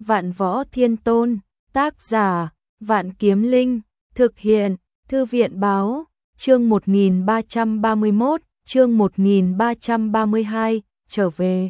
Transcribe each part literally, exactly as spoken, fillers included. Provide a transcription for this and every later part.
Vạn Võ Thiên Tôn, tác giả, Vạn Kiếm Linh, thực hiện, Thư viện báo, chương một nghìn ba trăm ba mươi mốt, chương một nghìn ba trăm ba mươi hai, trở về.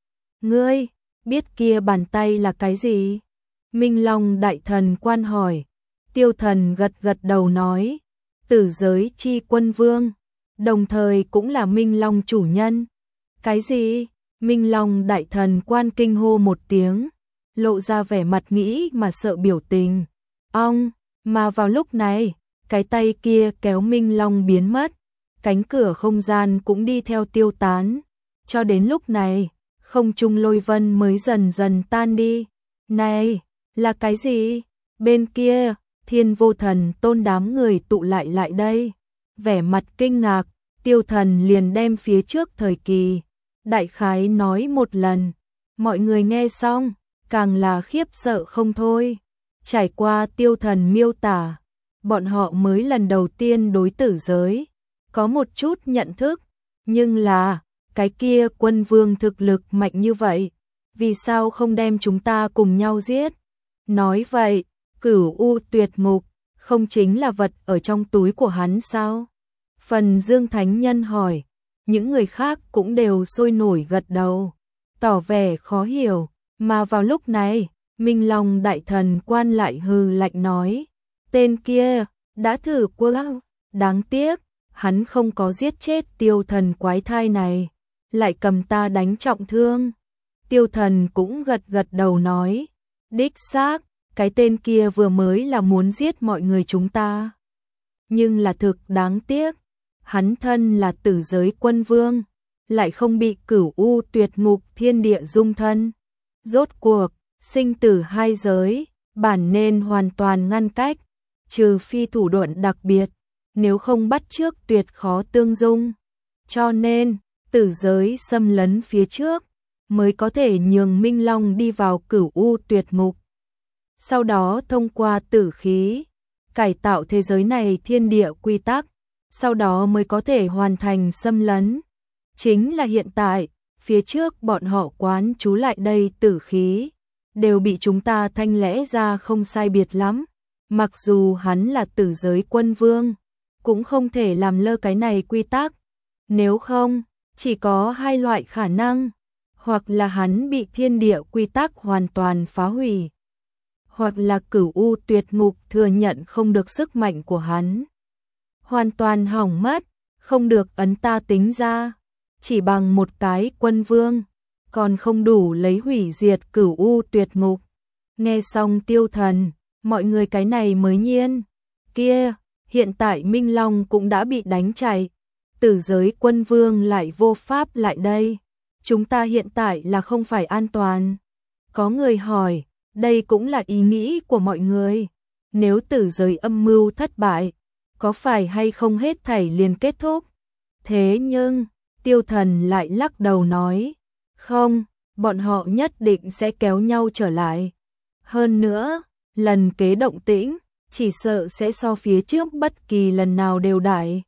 Ngươi, biết kia bàn tay là cái gì? Minh Long Đại Thần quan hỏi. Tiêu Thần gật gật đầu nói, Tử Giới Chi Quân Vương, đồng thời cũng là Minh Long chủ nhân. Cái gì? Minh Long Đại Thần quan kinh hô một tiếng, lộ ra vẻ mặt nghĩ mà sợ biểu tình. Ong, mà vào lúc này, cái tay kia kéo Minh Long biến mất, cánh cửa không gian cũng đi theo tiêu tán. Cho đến lúc này, không trung lôi vân mới dần dần tan đi. Này, là cái gì? Bên kia, Thiên Vô Thần Tôn đám người tụ lại lại đây. Vẻ mặt kinh ngạc, Tiêu Thần liền đem phía trước thời kỳ đại khái nói một lần. Mọi người nghe xong, càng là khiếp sợ không thôi. Trải qua Tiêu Thần miêu tả, bọn họ mới lần đầu tiên đối tử giới có một chút nhận thức, nhưng là cái kia quân vương thực lực mạnh như vậy, vì sao không đem chúng ta cùng nhau giết? Nói vậy, Cửu U Tuyệt Ngục không chính là vật ở trong túi của hắn sao? Phần Dương Thánh Nhân hỏi, những người khác cũng đều sôi nổi gật đầu, tỏ vẻ khó hiểu, mà vào lúc này, Minh Long Đại Thần quan lại hừ lạnh nói, tên kia đã thử qua, đáng tiếc, hắn không có giết chết Tiêu Thần quái thai này, lại cầm ta đánh trọng thương. Tiêu Thần cũng gật gật đầu nói, đích xác, cái tên kia vừa mới là muốn giết mọi người chúng ta. Nhưng là thực đáng tiếc, hắn thân là Tử Giới Quân Vương, lại không bị Cửu U Tuyệt Ngục thiên địa dung thân. Rốt cuộc, sinh tử hai giới, bản nên hoàn toàn ngăn cách, trừ phi thủ đoạn đặc biệt, nếu không bắt trước tuyệt khó tương dung. Cho nên, tử giới xâm lấn phía trước, mới có thể nhường Minh Long đi vào Cửu U Tuyệt Ngục. Sau đó thông qua tử khí, cải tạo thế giới này thiên địa quy tắc, sau đó mới có thể hoàn thành xâm lấn. Chính là hiện tại, phía trước bọn họ quán trú lại đây tử khí, đều bị chúng ta thanh lẽ ra không sai biệt lắm. Mặc dù hắn là Tử Giới Quân Vương, cũng không thể làm lơ cái này quy tắc. Nếu không, chỉ có hai loại khả năng, hoặc là hắn bị thiên địa quy tắc hoàn toàn phá hủy, hoặc là Cửu U Tuyệt Ngục thừa nhận không được sức mạnh của hắn, hoàn toàn hỏng mất, không được ấn ta tính ra, chỉ bằng một cái quân vương, còn không đủ lấy hủy diệt Cửu U Tuyệt Ngục. Nghe xong Tiêu Thần, mọi người cái này mới nhiên. Kia, hiện tại Minh Long cũng đã bị đánh chạy, Tử Giới Quân Vương lại vô pháp lại đây. Chúng ta hiện tại là không phải an toàn. Có người hỏi, đây cũng là ý nghĩ của mọi người. Nếu Tử Giới âm mưu thất bại, có phải hay không hết thảy liền kết thúc? Thế nhưng, Tiêu Thần lại lắc đầu nói, không, bọn họ nhất định sẽ kéo nhau trở lại. Hơn nữa, lần kế động tĩnh, chỉ sợ sẽ so phía trước bất kỳ lần nào đều đại.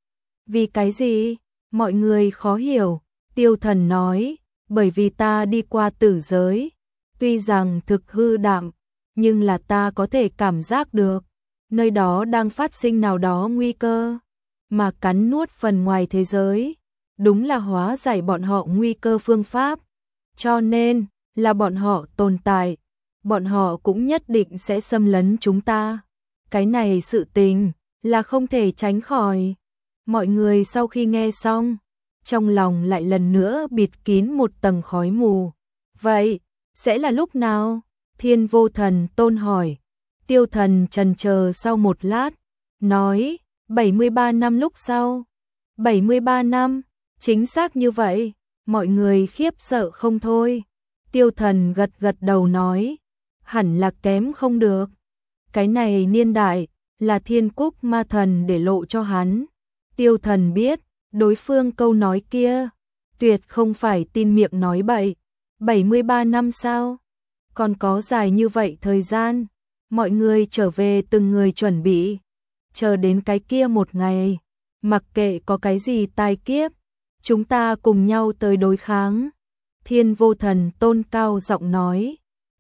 Vì cái gì? Mọi người khó hiểu. Tiêu Thần nói, bởi vì ta đi qua tử giới, tuy rằng thực hư đạm, nhưng là ta có thể cảm giác được, nơi đó đang phát sinh nào đó nguy cơ, mà cắn nuốt phần ngoài thế giới, đúng là hóa giải bọn họ nguy cơ phương pháp. Cho nên, là bọn họ tồn tại, bọn họ cũng nhất định sẽ xâm lấn chúng ta. Cái này sự tình, là không thể tránh khỏi. Mọi người sau khi nghe xong, trong lòng lại lần nữa bịt kín một tầng khói mù. Vậy, sẽ là lúc nào? Thiên Vô Thần Tôn hỏi. Tiêu Thần chần chờ sau một lát, nói, bảy mươi ba năm lúc sau. bảy mươi ba năm, chính xác như vậy, mọi người khiếp sợ không thôi. Tiêu Thần gật gật đầu nói, hẳn là kém không được. Cái này niên đại, là Thiên Cúc Ma Thần để lộ cho hắn. Tiêu Thần biết, đối phương câu nói kia, tuyệt không phải tin miệng nói bậy. bảy mươi ba năm sao? Còn có dài như vậy thời gian, mọi người trở về từng người chuẩn bị, chờ đến cái kia một ngày, mặc kệ có cái gì tai kiếp, chúng ta cùng nhau tới đối kháng. Thiên Vô Thần Tôn cao giọng nói,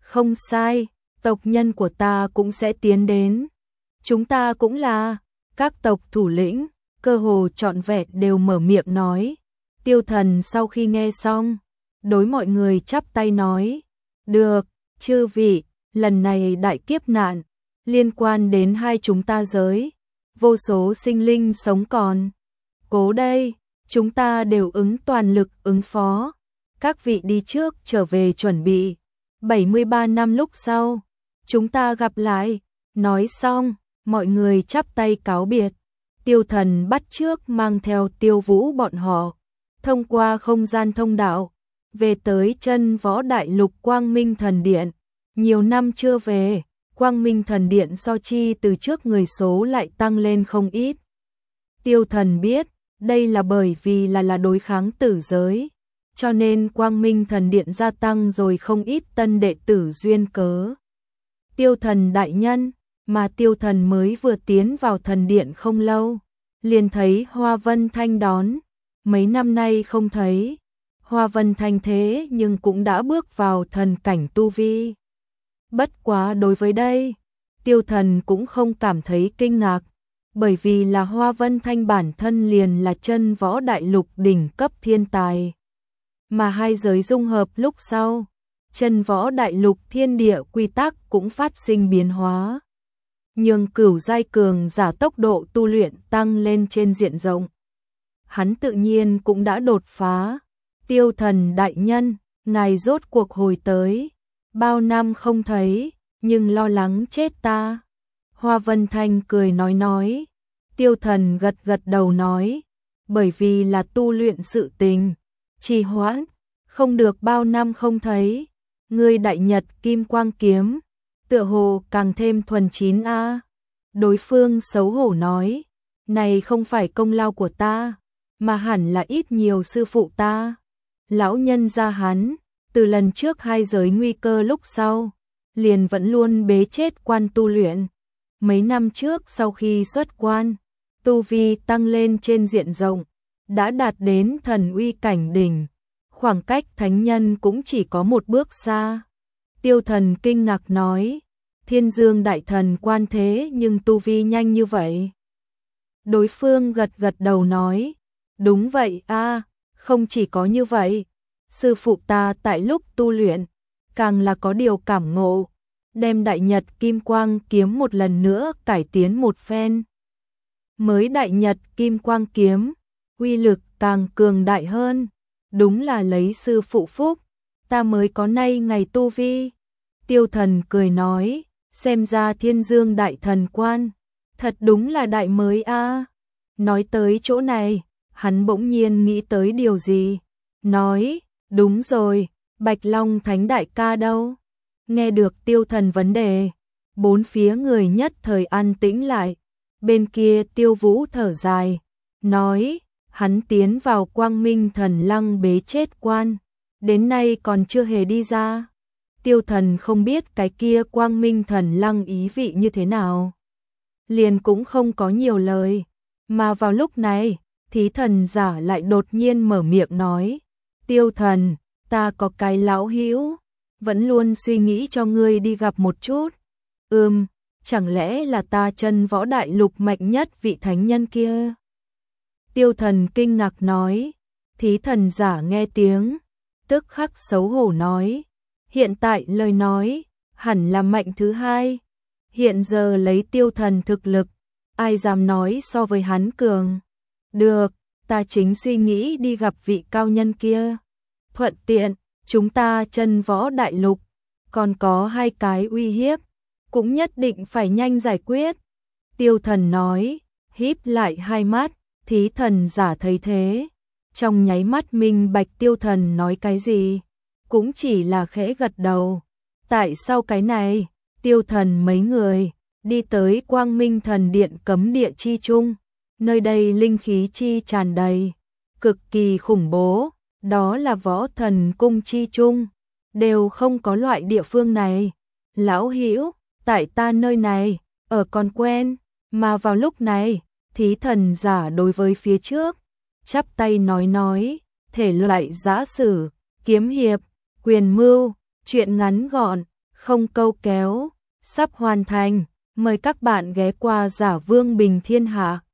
Không sai, tộc nhân của ta cũng sẽ tiến đến. Chúng ta cũng là. Các tộc thủ lĩnh, cơ hồ trọn vẹn đều mở miệng nói. Tiêu Thần sau khi nghe xong, đối mọi người chắp tay nói. Được, chư vị, lần này đại kiếp nạn, liên quan đến hai chúng ta giới. Vô số sinh linh sống còn. Cố đây, chúng ta đều ứng toàn lực ứng phó. Các vị đi trước trở về chuẩn bị. bảy mươi ba năm lúc sau, chúng ta gặp lại. Nói xong, mọi người chắp tay cáo biệt. Tiêu Thần bắt trước mang theo Tiêu Vũ bọn họ, thông qua không gian thông đạo, về tới chân võ đại lục Quang Minh Thần Điện. Nhiều năm chưa về, Quang Minh Thần Điện so chi từ trước người số lại tăng lên không ít. Tiêu Thần biết, đây là bởi vì là là đối kháng tử giới, cho nên Quang Minh Thần Điện gia tăng rồi không ít tân đệ tử duyên cớ. Tiêu Thần đại nhân, mà Tiêu Thần mới vừa tiến vào thần điện không lâu, liền thấy Hoa Vân Thanh đón. Mấy năm nay không thấy, Hoa Vân Thanh thế nhưng cũng đã bước vào thần cảnh tu vi. Bất quá đối với đây, Tiêu Thần cũng không cảm thấy kinh ngạc, bởi vì là Hoa Vân Thanh bản thân liền là chân võ đại lục đỉnh cấp thiên tài. Mà hai giới dung hợp lúc sau, chân võ đại lục thiên địa quy tắc cũng phát sinh biến hóa, nhường cửu giai cường giả tốc độ tu luyện tăng lên trên diện rộng. Hắn tự nhiên cũng đã đột phá. Tiêu Thần đại nhân, ngài rốt cuộc hồi tới. Bao năm không thấy, nhưng lo lắng chết ta. Hoa Vân Thanh cười nói nói. Tiêu Thần gật gật đầu nói, bởi vì là tu luyện sự tình, trì hoãn, không được bao năm không thấy. Ngươi đại nhật kim quang kiếm, tựa hồ càng thêm thuần chín a. Đối phương xấu hổ nói, này không phải công lao của ta, mà hẳn là ít nhiều sư phụ ta. Lão nhân gia hắn, từ lần trước hai giới nguy cơ lúc sau, liền vẫn luôn bế chết quan tu luyện. Mấy năm trước sau khi xuất quan, tu vi tăng lên trên diện rộng, đã đạt đến thần uy cảnh đỉnh, khoảng cách thánh nhân cũng chỉ có một bước xa. Tiêu Thần kinh ngạc nói, Thiên Dương đại thần quan thế nhưng tu vi nhanh như vậy. Đối phương gật gật đầu nói, đúng vậy a, không chỉ có như vậy, sư phụ ta tại lúc tu luyện, càng là có điều cảm ngộ, đem đại nhật kim quang kiếm một lần nữa cải tiến một phen. Mới đại nhật kim quang kiếm, uy lực càng cường đại hơn, đúng là lấy sư phụ phúc, ta mới có nay ngày tu vi. Tiêu Thần cười nói, xem ra Thiên Dương đại thần quan, thật đúng là đại mới a. Nói tới chỗ này, hắn bỗng nhiên nghĩ tới điều gì, nói, đúng rồi, Bạch Long Thánh đại ca đâu? Nghe được Tiêu Thần vấn đề, bốn phía người nhất thời an tĩnh lại. Bên kia Tiêu Vũ thở dài, nói, hắn tiến vào Quang Minh Thần Lăng bế chết quan, đến nay còn chưa hề đi ra. Tiêu Thần không biết cái kia Quang Minh Thần Lăng ý vị như thế nào, liền cũng không có nhiều lời. Mà vào lúc này, Thí Thần giả lại đột nhiên mở miệng nói, Tiêu Thần, ta có cái lão hữu, vẫn luôn suy nghĩ cho ngươi đi gặp một chút. Ừm, chẳng lẽ là ta chân võ đại lục mạnh nhất vị thánh nhân kia? Tiêu Thần kinh ngạc nói. Thí Thần giả nghe tiếng, tức khắc xấu hổ nói, hiện tại lời nói, hẳn là mạnh thứ hai. Hiện giờ lấy Tiêu Thần thực lực, ai dám nói so với hắn cường. Được, ta chính suy nghĩ đi gặp vị cao nhân kia. Thuận tiện, chúng ta chân võ đại lục, còn có hai cái uy hiếp, cũng nhất định phải nhanh giải quyết. Tiêu Thần nói, híp lại hai mắt. Thí Thần giả thấy thế, trong nháy mắt minh bạch Tiêu Thần nói cái gì, cũng chỉ là khẽ gật đầu. Tại sao cái này? Tiêu Thần mấy người đi tới Quang Minh Thần Điện cấm địa chi chung, nơi đây linh khí chi tràn đầy, cực kỳ khủng bố, đó là võ thần cung chi chung, đều không có loại địa phương này. Lão hữu, tại ta nơi này, ở còn quen, mà vào lúc này, Thí Thần giả đối với phía trước, chắp tay nói nói, thể loại giã sử, kiếm hiệp, quyền mưu, chuyện ngắn gọn, không câu kéo, sắp hoàn thành. Mời các bạn ghé qua Giả Vương Bình Thiên Hạ.